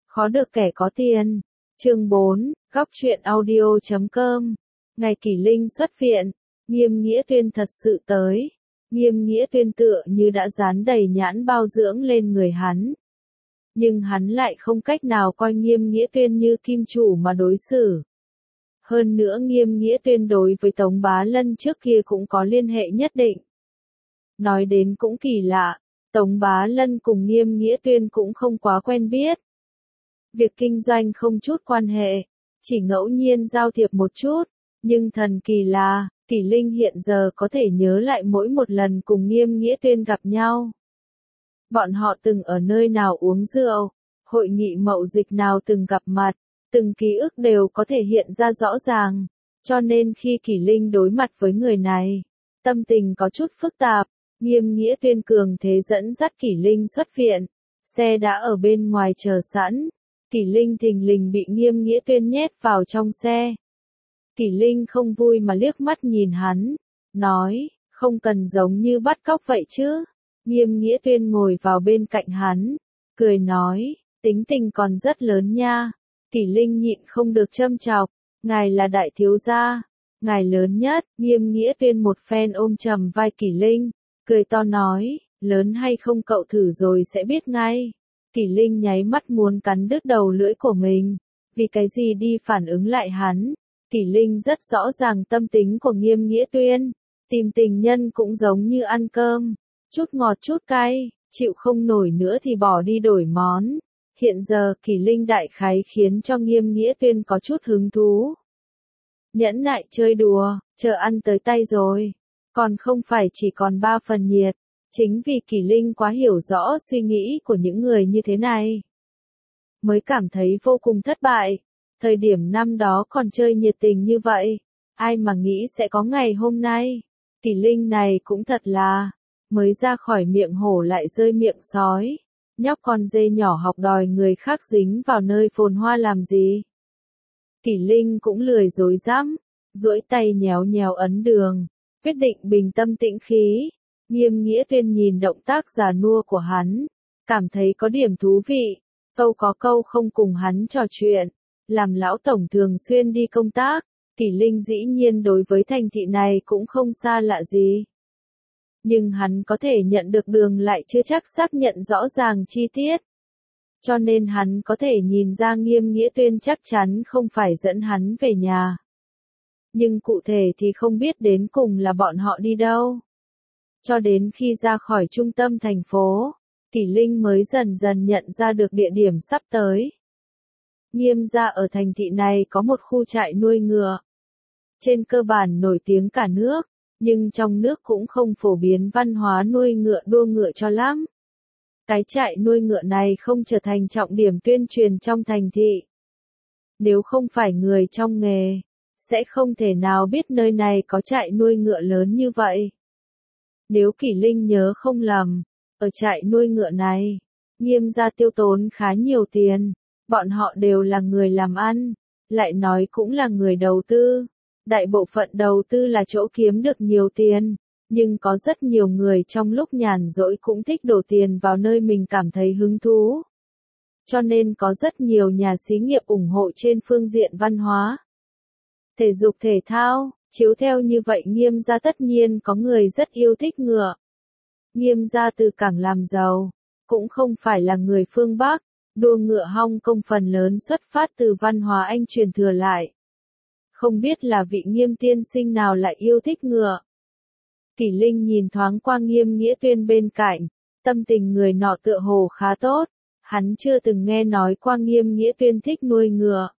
Khó được kẻ có tiền. Chương 4, góc truyện audio.com. Ngày Kỷ Linh xuất viện, Nghiêm Nghĩa Tuyên thật sự tới. Nghiêm Nghĩa Tuyên tựa như đã dán đầy nhãn bao dưỡng lên người hắn. Nhưng hắn lại không cách nào coi Nghiêm Nghĩa Tuyên như kim chủ mà đối xử. Hơn nữa Nghiêm Nghĩa Tuyên đối với Tống Bá Lân trước kia cũng có liên hệ nhất định. Nói đến cũng kỳ lạ, Tống Bá Lân cùng Nghiêm Nghĩa Tuyên cũng không quá quen biết. Việc kinh doanh không chút quan hệ, chỉ ngẫu nhiên giao thiệp một chút, nhưng thần kỳ là, Kỷ Linh hiện giờ có thể nhớ lại mỗi một lần cùng Nghiêm Nghĩa Tuyên gặp nhau. Bọn họ từng ở nơi nào uống rượu, hội nghị mậu dịch nào từng gặp mặt, từng ký ức đều có thể hiện ra rõ ràng, cho nên khi Kỷ Linh đối mặt với người này, tâm tình có chút phức tạp. Nghiêm Nghĩa Tuyên cường thế dẫn dắt Kỷ Linh xuất viện, xe đã ở bên ngoài chờ sẵn. Kỷ Linh thình lình bị Nghiêm Nghĩa Tuyên nhét vào trong xe. Kỷ Linh không vui mà liếc mắt nhìn hắn, nói, không cần giống như bắt cóc vậy chứ. Nghiêm Nghĩa Tuyên ngồi vào bên cạnh hắn, cười nói, tính tình còn rất lớn nha. Kỷ Linh nhịn không được châm chọc, ngài là đại thiếu gia, ngài lớn nhất. Nghiêm Nghĩa Tuyên một phen ôm chầm vai Kỷ Linh, cười to nói, lớn hay không cậu thử rồi sẽ biết ngay. Kỷ Linh nháy mắt muốn cắn đứt đầu lưỡi của mình, vì cái gì đi phản ứng lại hắn. Kỷ Linh rất rõ ràng tâm tính của Nghiêm Nghĩa Tuyên, tìm tình nhân cũng giống như ăn cơm, chút ngọt chút cay, chịu không nổi nữa thì bỏ đi đổi món. Hiện giờ Kỷ Linh đại khái khiến cho Nghiêm Nghĩa Tuyên có chút hứng thú. Nhẫn nại chơi đùa, chờ ăn tới tay rồi, còn không phải chỉ còn 3 phần nhiệt. Chính vì Kỷ Linh quá hiểu rõ suy nghĩ của những người như thế này, mới cảm thấy vô cùng thất bại. Thời điểm năm đó còn chơi nhiệt tình như vậy, ai mà nghĩ sẽ có ngày hôm nay. Kỷ Linh này cũng thật là, mới ra khỏi miệng hổ lại rơi miệng sói. Nhóc con dê nhỏ học đòi người khác dính vào nơi phồn hoa làm gì. Kỷ Linh cũng lười dối dám, duỗi tay nhéo nhéo ấn đường, quyết định bình tâm tĩnh khí. Nghiêm Nghĩa Tuyên nhìn động tác già nua của hắn, cảm thấy có điểm thú vị, câu có câu không cùng hắn trò chuyện. Làm lão tổng thường xuyên đi công tác, Kỷ Linh dĩ nhiên đối với thành thị này cũng không xa lạ gì. Nhưng hắn có thể nhận được đường lại chưa chắc xác nhận rõ ràng chi tiết. Cho nên hắn có thể nhìn ra Nghiêm Nghĩa Tuyên chắc chắn không phải dẫn hắn về nhà. Nhưng cụ thể thì không biết đến cùng là bọn họ đi đâu. Cho đến khi ra khỏi trung tâm thành phố, Kỷ Linh mới dần dần nhận ra được địa điểm sắp tới. Nghiêm gia ở thành thị này có một khu trại nuôi ngựa. Trên cơ bản nổi tiếng cả nước, nhưng trong nước cũng không phổ biến văn hóa nuôi ngựa đua ngựa cho lắm. Cái trại nuôi ngựa này không trở thành trọng điểm tuyên truyền trong thành thị. Nếu không phải người trong nghề, sẽ không thể nào biết nơi này có trại nuôi ngựa lớn như vậy. Nếu Kỷ Linh nhớ không lầm, ở trại nuôi ngựa này, Nghiêm gia tiêu tốn khá nhiều tiền. Bọn họ đều là người làm ăn, lại nói cũng là người đầu tư. Đại bộ phận đầu tư là chỗ kiếm được nhiều tiền, nhưng có rất nhiều người trong lúc nhàn rỗi cũng thích đổ tiền vào nơi mình cảm thấy hứng thú. Cho nên có rất nhiều nhà xí nghiệp ủng hộ trên phương diện văn hóa, thể dục thể thao. Chiếu theo như vậy Nghiêm gia tất nhiên có người rất yêu thích ngựa. Nghiêm gia từ cảng làm giàu, cũng không phải là người phương Bắc. Đua ngựa Hong Kong phần lớn xuất phát từ văn hóa Anh truyền thừa lại. Không biết là vị Nghiêm tiên sinh nào lại yêu thích ngựa. Kỷ Linh nhìn thoáng qua Nghiêm Nghĩa Tuyên bên cạnh, tâm tình người nọ tựa hồ khá tốt. Hắn chưa từng nghe nói qua Nghiêm Nghĩa Tuyên thích nuôi ngựa.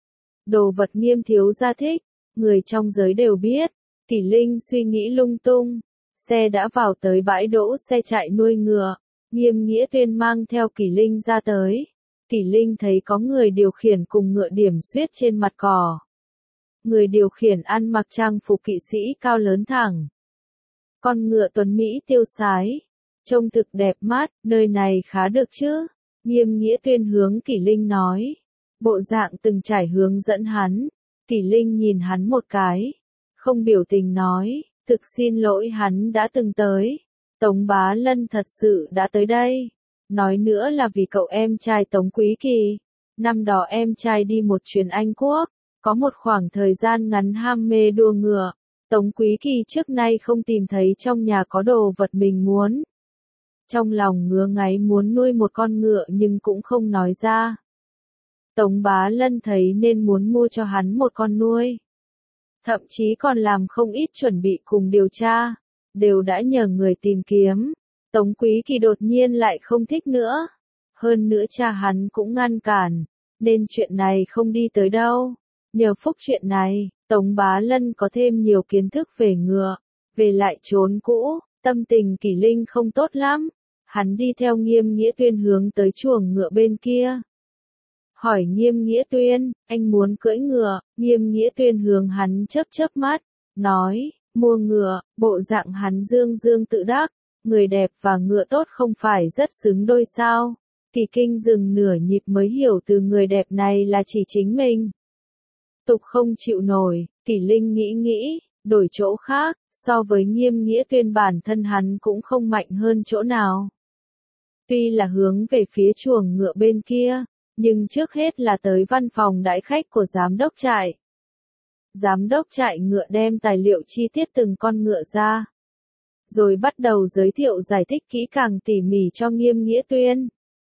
Đồ vật Nghiêm thiếu gia thích, người trong giới đều biết. Kỷ Linh suy nghĩ lung tung, xe đã vào tới bãi đỗ xe trại nuôi ngựa. Nghiêm Nghĩa Tuyên mang theo Kỷ Linh ra tới. Kỷ Linh thấy có người điều khiển cùng ngựa điểm xuyết trên mặt cỏ. Người điều khiển ăn mặc trang phục kỵ sĩ cao lớn thẳng. Con ngựa tuấn Mỹ tiêu sái. Trông thực đẹp mắt, nơi này khá được chứ. Nghiêm Nghĩa Tuyên hướng Kỷ Linh nói. Bộ dạng từng trải hướng dẫn hắn. Kỷ Linh nhìn hắn một cái. Không biểu tình nói, thực xin lỗi hắn đã từng tới. Tống Bá Lân thật sự đã tới đây. Nói nữa là vì cậu em trai Tống Quý Kỳ. Năm đó em trai đi một chuyến Anh Quốc, có một khoảng thời gian ngắn ham mê đua ngựa. Tống Quý Kỳ trước nay không tìm thấy trong nhà có đồ vật mình muốn. Trong lòng ngứa ngáy muốn nuôi một con ngựa nhưng cũng không nói ra. Tống Bá Lân thấy nên muốn mua cho hắn một con nuôi. Thậm chí còn làm không ít chuẩn bị cùng điều tra, đều đã nhờ người tìm kiếm. Tống Quý Kỳ đột nhiên lại không thích nữa. Hơn nữa cha hắn cũng ngăn cản, nên chuyện này không đi tới đâu. Nhờ phúc chuyện này, Tống Bá Lân có thêm nhiều kiến thức về ngựa, về lại chốn cũ, tâm tình Kỷ Linh không tốt lắm. Hắn đi theo Nghiêm Nghĩa Tuyên hướng tới chuồng ngựa bên kia. Hỏi Nghiêm Nghĩa Tuyên, anh muốn cưỡi ngựa? Nghiêm Nghĩa Tuyên hướng hắn chớp chớp mắt, nói, mua ngựa. Bộ dạng hắn dương dương tự đắc, người đẹp và ngựa tốt không phải rất xứng đôi sao? Kỳ Kinh dừng nửa nhịp mới hiểu từ người đẹp này là chỉ chính mình. Tục không chịu nổi, Kỷ Linh nghĩ, đổi chỗ khác, so với Nghiêm Nghĩa Tuyên bản thân hắn cũng không mạnh hơn chỗ nào. Tuy là hướng về phía chuồng ngựa bên kia, nhưng trước hết là tới văn phòng đãi khách của giám đốc trại. Giám đốc trại ngựa đem tài liệu chi tiết từng con ngựa ra, rồi bắt đầu giới thiệu giải thích kỹ càng tỉ mỉ cho Nghiêm Nghĩa Tuyên.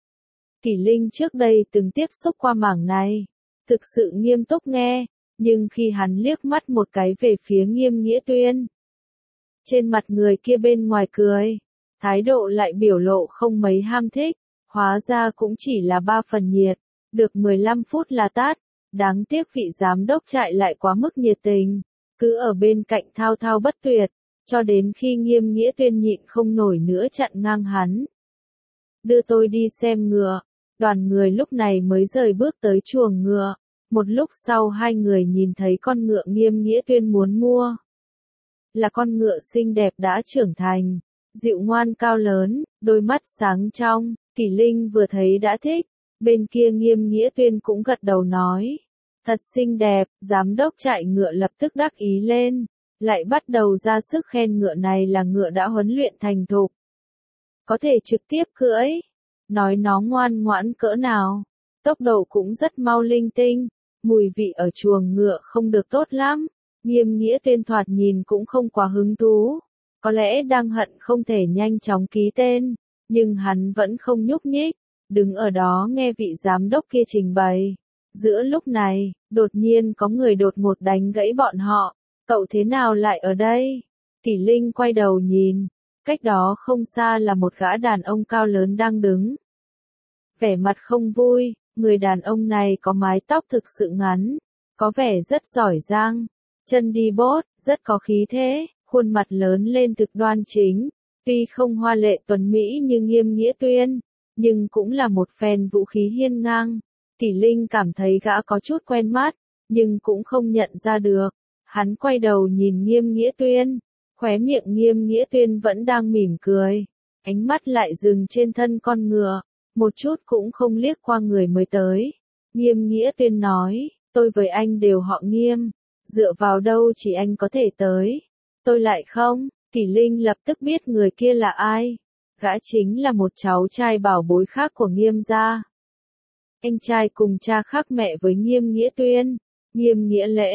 Kỷ Linh trước đây từng tiếp xúc qua mảng này, thực sự nghiêm túc nghe, nhưng khi hắn liếc mắt một cái về phía Nghiêm Nghĩa Tuyên, trên mặt người kia bên ngoài cười, thái độ lại biểu lộ không mấy ham thích, hóa ra cũng chỉ là 3 phần nhiệt, được 15 phút là tát, đáng tiếc vị giám đốc trại lại quá mức nhiệt tình, cứ ở bên cạnh thao thao bất tuyệt, cho đến khi Nghiêm Nghĩa Tuyên nhịn không nổi nữa chặn ngang hắn. Đưa tôi đi xem ngựa. Đoàn người lúc này mới rời bước tới chuồng ngựa. Một lúc sau hai người nhìn thấy con ngựa Nghiêm Nghĩa Tuyên muốn mua. Là con ngựa xinh đẹp đã trưởng thành, dịu ngoan cao lớn, đôi mắt sáng trong, Kỷ Linh vừa thấy đã thích. Bên kia Nghiêm Nghĩa Tuyên cũng gật đầu nói, thật xinh đẹp. Giám đốc trại ngựa lập tức đắc ý lên, lại bắt đầu ra sức khen ngựa này là ngựa đã huấn luyện thành thục, có thể trực tiếp cưỡi. Nói nó ngoan ngoãn cỡ nào, tốc độ cũng rất mau linh tinh, mùi vị ở chuồng ngựa không được tốt lắm. Nghiêm Nghĩa Tuyên thoạt nhìn cũng không quá hứng thú, có lẽ đang hận không thể nhanh chóng ký tên, nhưng hắn vẫn không nhúc nhích, đứng ở đó nghe vị giám đốc kia trình bày. Giữa lúc này, đột nhiên có người đột ngột đánh gãy bọn họ, cậu thế nào lại ở đây? Kỷ Linh quay đầu nhìn. Cách đó không xa là một gã đàn ông cao lớn đang đứng. Vẻ mặt không vui, người đàn ông này có mái tóc thực sự ngắn, có vẻ rất giỏi giang, chân đi bốt, rất có khí thế, khuôn mặt lớn lên thực đoan chính, tuy không hoa lệ tuấn mỹ như Nghiêm Nghĩa Tuyên, nhưng cũng là một phen vũ khí hiên ngang. Kỷ Linh cảm thấy gã có chút quen mắt, nhưng cũng không nhận ra được. Hắn quay đầu nhìn Nghiêm Nghĩa Tuyên. Khóe miệng Nghiêm Nghĩa Tuyên vẫn đang mỉm cười, ánh mắt lại dừng trên thân con ngựa, một chút cũng không liếc qua người mới tới. Nghiêm Nghĩa Tuyên nói, tôi với anh đều họ Nghiêm, dựa vào đâu chỉ anh có thể tới, tôi lại không. Kỷ Linh lập tức biết người kia là ai, gã chính là một cháu trai bảo bối khác của Nghiêm gia. Anh trai cùng cha khác mẹ với Nghiêm Nghĩa Tuyên, Nghiêm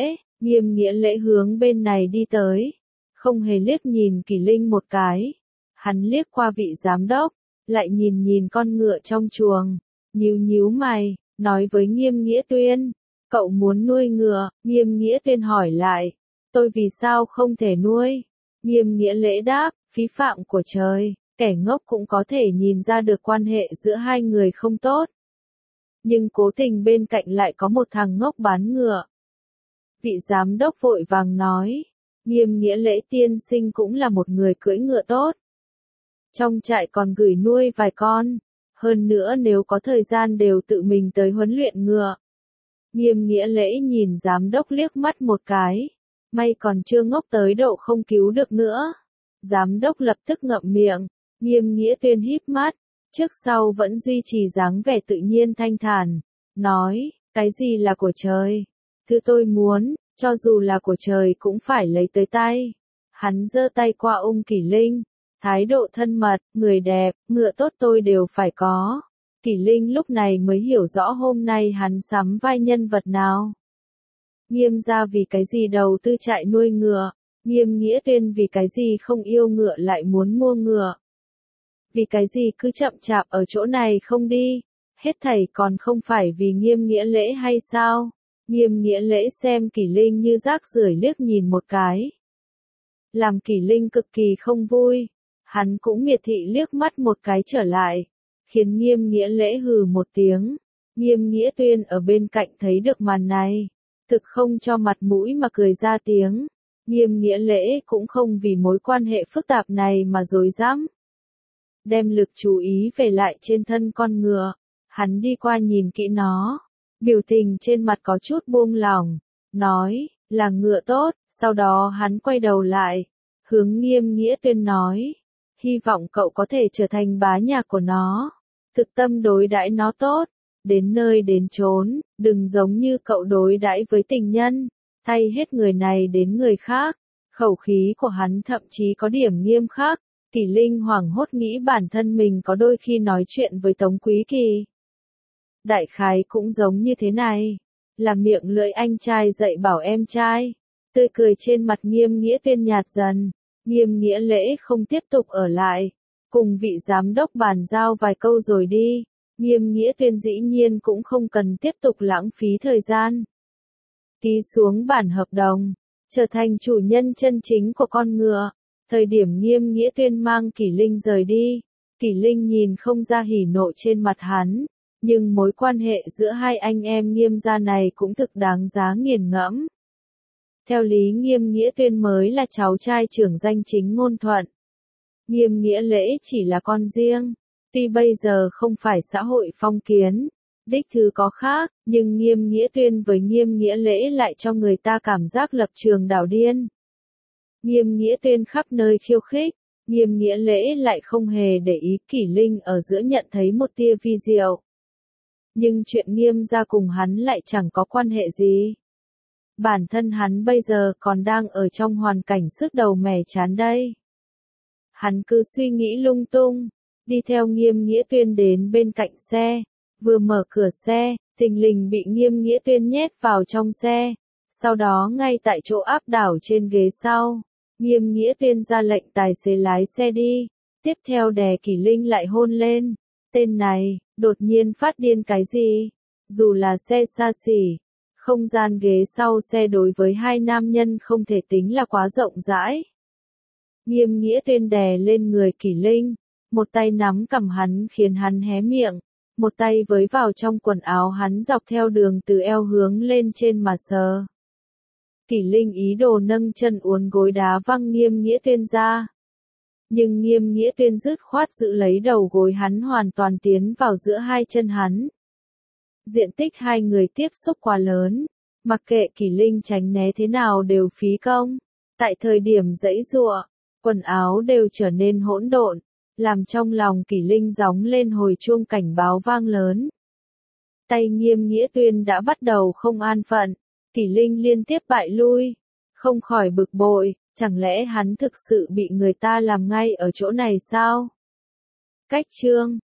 Nghĩa Lễ hướng bên này đi tới. Không hề liếc nhìn Kỷ Linh một cái. Hắn liếc qua vị giám đốc, lại nhìn con ngựa trong chuồng, nhíu mày, nói với Nghiêm Nghĩa Tuyên, cậu muốn nuôi ngựa? Nghiêm Nghĩa Tuyên hỏi lại, tôi vì sao không thể nuôi? Nghiêm Nghĩa Lễ đáp, phí phạm của trời, kẻ ngốc cũng có thể nhìn ra được quan hệ giữa hai người không tốt. Nhưng cố tình bên cạnh lại có một thằng ngốc bán ngựa. Vị giám đốc vội vàng nói, Nghiêm Nghĩa Lễ tiên sinh cũng là một người cưỡi ngựa tốt. Trong trại còn gửi nuôi vài con, hơn nữa nếu có thời gian đều tự mình tới huấn luyện ngựa. Nghiêm Nghĩa Lễ nhìn giám đốc liếc mắt một cái, may còn chưa ngốc tới độ không cứu được nữa. Giám đốc lập tức ngậm miệng, Nghiêm Nghĩa Tuyên híp mắt, trước sau vẫn duy trì dáng vẻ tự nhiên thanh thản, nói, cái gì là của trời? Thứ tôi muốn, cho dù là của trời cũng phải lấy tới tay. Hắn giơ tay qua Kỷ Linh, thái độ thân mật, người đẹp, ngựa tốt tôi đều phải có. Kỷ Linh lúc này mới hiểu rõ hôm nay hắn sắm vai nhân vật nào. Nghiêm gia vì cái gì đầu tư trại nuôi ngựa, Nghiêm Nghĩa Tuyên vì cái gì không yêu ngựa lại muốn mua ngựa. Vì cái gì cứ chậm chạp ở chỗ này không đi, hết thảy còn không phải vì Nghiêm Nghĩa Lễ hay sao? Nghiêm Nghĩa Lễ xem Kỷ Linh như rác rưởi liếc nhìn một cái. Làm Kỷ Linh cực kỳ không vui, hắn cũng miệt thị liếc mắt một cái trở lại, khiến Nghiêm Nghĩa Lễ hừ một tiếng. Nghiêm Nghĩa Tuyên ở bên cạnh thấy được màn này, thực không cho mặt mũi mà cười ra tiếng. Nghiêm Nghĩa Lễ cũng không vì mối quan hệ phức tạp này mà rối rắm. Đem lực chú ý về lại trên thân con ngựa, hắn đi qua nhìn kỹ nó, biểu tình trên mặt có chút buông lỏng, nói, là ngựa tốt, sau đó hắn quay đầu lại, hướng Nghiêm Nghĩa Tuyên nói, hy vọng cậu có thể trở thành bá nhạc của nó, thực tâm đối đãi nó tốt, đến nơi đến chốn, đừng giống như cậu đối đãi với tình nhân, thay hết người này đến người khác. Khẩu khí của hắn thậm chí có điểm nghiêm khắc. Kỷ Linh hoảng hốt nghĩ bản thân mình có đôi khi nói chuyện với Tống Quý Kỳ. Đại khái cũng giống như thế này, là miệng lưỡi anh trai dạy bảo em trai. Tươi cười trên mặt Nghiêm Nghĩa Tuyên nhạt dần, Nghiêm Nghĩa Lễ không tiếp tục ở lại, cùng vị giám đốc bàn giao vài câu rồi đi. Nghiêm Nghĩa Tuyên dĩ nhiên cũng không cần tiếp tục lãng phí thời gian. Ký xuống bản hợp đồng, trở thành chủ nhân chân chính của con ngựa. Thời điểm Nghiêm Nghĩa Tuyên mang Kỷ Linh rời đi, Kỷ Linh nhìn không ra hỉ nộ trên mặt hắn, nhưng mối quan hệ giữa hai anh em Nghiêm gia này cũng thực đáng giá nghiền ngẫm. Theo lý Nghiêm Nghĩa Tuyên mới là cháu trai trưởng danh chính ngôn thuận. Nghiêm Nghĩa Lễ chỉ là con riêng, tuy bây giờ không phải xã hội phong kiến, đích thứ có khác, nhưng Nghiêm Nghĩa Tuyên với Nghiêm Nghĩa Lễ lại cho người ta cảm giác lập trường đảo điên. Nghiêm Nghĩa Tuyên khắp nơi khiêu khích, Nghiêm Nghĩa Lễ lại không hề để ý. Kỷ Linh ở giữa nhận thấy một tia vi diệu. Nhưng chuyện Nghiêm gia cùng hắn lại chẳng có quan hệ gì. Bản thân hắn bây giờ còn đang ở trong hoàn cảnh sức đầu mẻ chán đây. Hắn cứ suy nghĩ lung tung, đi theo Nghiêm Nghĩa Tuyên đến bên cạnh xe, vừa mở cửa xe, thình lình bị Nghiêm Nghĩa Tuyên nhét vào trong xe, sau đó ngay tại chỗ áp đảo trên ghế sau. Nghiêm Nghĩa Tuyên ra lệnh tài xế lái xe đi, tiếp theo đè Kỷ Linh lại hôn lên. Tên này, đột nhiên phát điên cái gì? Dù là xe xa xỉ, không gian ghế sau xe đối với hai nam nhân không thể tính là quá rộng rãi. Nghiêm Nghĩa Tuyên đè lên người Kỷ Linh, một tay nắm cằm hắn khiến hắn hé miệng, một tay với vào trong quần áo hắn dọc theo đường từ eo hướng lên trên mà sờ. Kỷ Linh ý đồ nâng chân uốn gối đá văng Nghiêm Nghĩa Tuyên ra. Nhưng Nghiêm Nghĩa Tuyên dứt khoát giữ lấy đầu gối hắn hoàn toàn tiến vào giữa hai chân hắn. Diện tích hai người tiếp xúc quá lớn, mặc kệ Kỷ Linh tránh né thế nào đều phí công. Tại thời điểm giãy giụa, quần áo đều trở nên hỗn độn, làm trong lòng Kỷ Linh gióng lên hồi chuông cảnh báo vang lớn. Tay Nghiêm Nghĩa Tuyên đã bắt đầu không an phận. Kỷ Linh liên tiếp bại lui, không khỏi bực bội, chẳng lẽ hắn thực sự bị người ta làm ngay ở chỗ này sao? Cách chương